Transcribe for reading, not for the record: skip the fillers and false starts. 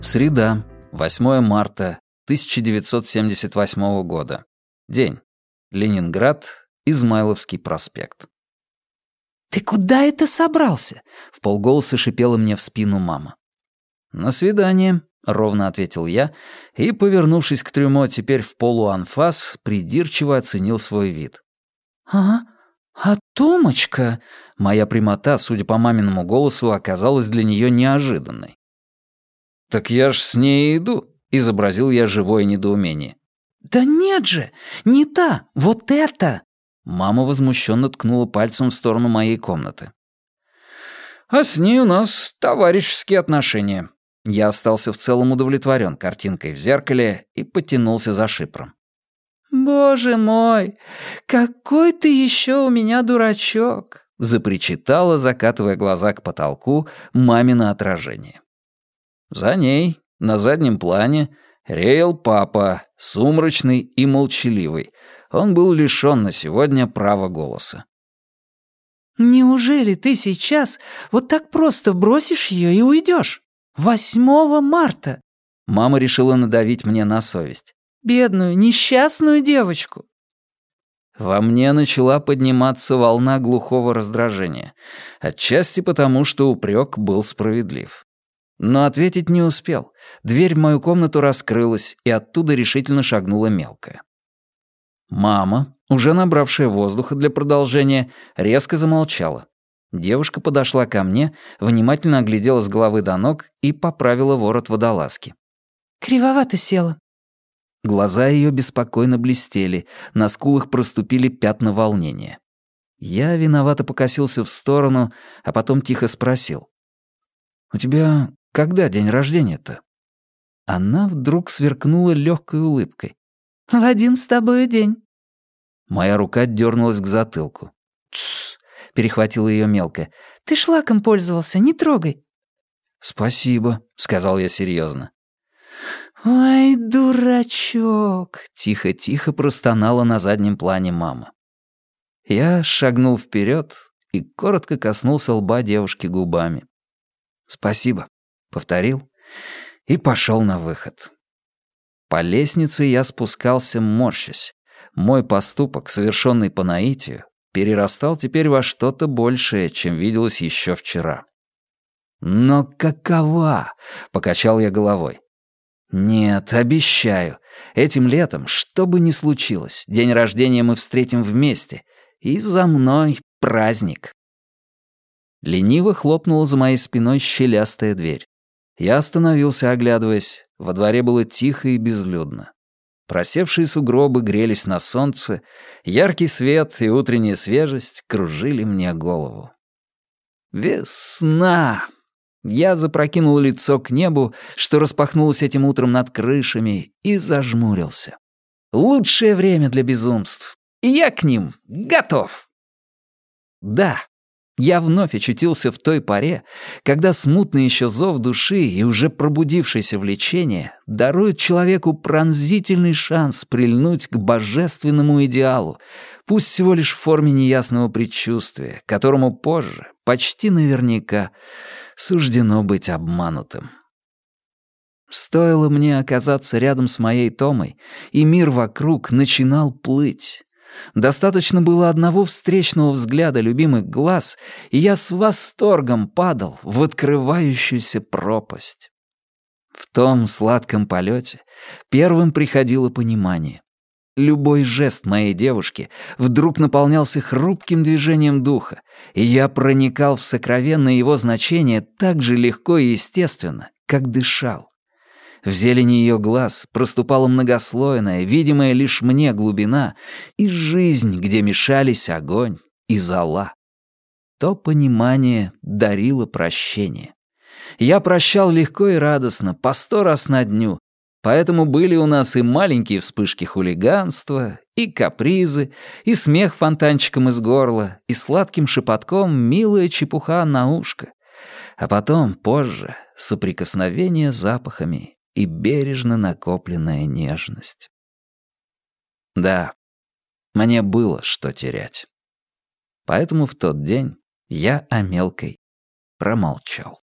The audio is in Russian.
Среда, 8 марта 1978 года. День. Ленинград, Измайловский проспект. «Ты куда это собрался?» — вполголоса шипела мне в спину мама. «На свидание», — ровно ответил я, и, повернувшись к трюмо теперь в полуанфас, придирчиво оценил свой вид. А Томочка?» Моя прямота, судя по маминому голосу, оказалась для нее неожиданной. «Так я ж с ней иду», — изобразил я живое недоумение. «Да нет же, не та, вот это!» Мама возмущенно ткнула пальцем в сторону моей комнаты. «А с ней у нас товарищеские отношения». Я остался в целом удовлетворен картинкой в зеркале и потянулся за шипром. «Боже мой, какой ты еще у меня дурачок!» — запричитала, закатывая глаза к потолку, мамино отражение. За ней, на заднем плане, реял папа, сумрачный и молчаливый. Он был лишён на сегодня права голоса. «Неужели ты сейчас вот так просто бросишь ее и уйдешь? 8 марта!» Мама решила надавить мне на совесть. «Бедную, несчастную девочку!» Во мне начала подниматься волна глухого раздражения. Отчасти потому, что упрек был справедлив. Но ответить не успел. Дверь в мою комнату раскрылась, и оттуда решительно шагнула мелкая. Мама, уже набравшая воздуха для продолжения, резко замолчала. Девушка подошла ко мне, внимательно оглядела с головы до ног и поправила ворот водолазки. «Кривовато села». Глаза ее беспокойно блестели, на скулах проступили пятна волнения. Я виновато покосился в сторону, а потом тихо спросил. «У тебя когда день рождения-то?» Она вдруг сверкнула легкой улыбкой. «В один с тобою день». Моя рука дернулась к затылку. «Тссс!» — перехватила ее мелкая. «Ты шлаком пользовался, не трогай». «Спасибо», — сказал я серьезно. «Ой, дурачок!» — тихо-тихо простонала на заднем плане мама. Я шагнул вперед и коротко коснулся лба девушки губами. «Спасибо», — повторил и пошел на выход. По лестнице я спускался, морщась. Мой поступок, совершенный по наитию, перерастал теперь во что-то большее, чем виделось еще вчера. «Но какова?» — покачал я головой. «Нет, обещаю, этим летом, что бы ни случилось, день рождения мы встретим вместе, и за мной праздник». Лениво хлопнула за моей спиной щелястая дверь. Я остановился, оглядываясь. Во дворе было тихо и безлюдно. Просевшие сугробы грелись на солнце, яркий свет и утренняя свежесть кружили мне голову. Весна! Я запрокинул лицо к небу, что распахнулось этим утром над крышами, и зажмурился. Лучшее время для безумств. И я к ним готов. Да, я вновь очутился в той поре, когда смутный еще зов души и уже пробудившееся влечение даруют человеку пронзительный шанс прильнуть к божественному идеалу, пусть всего лишь в форме неясного предчувствия, которому позже, почти наверняка, суждено быть обманутым. Стоило мне оказаться рядом с моей Томой, и мир вокруг начинал плыть. Достаточно было одного встречного взгляда любимых глаз, и я с восторгом падал в открывающуюся пропасть. В том сладком полете первым приходило понимание. Любой жест моей девушки вдруг наполнялся хрупким движением духа, и я проникал в сокровенное его значение так же легко и естественно, как дышал. В зелени ее глаз проступала многослойная, видимая лишь мне глубина, и жизнь, где мешались огонь и зола. То понимание дарило прощение. Я прощал легко и радостно, по 100 раз на дню, поэтому были у нас и маленькие вспышки хулиганства, и капризы, и смех фонтанчиком из горла, и сладким шепотком милая чепуха на ушко. А потом, позже, соприкосновение запахами и бережно накопленная нежность. Да, мне было что терять. Поэтому в тот день я о мелкой промолчал.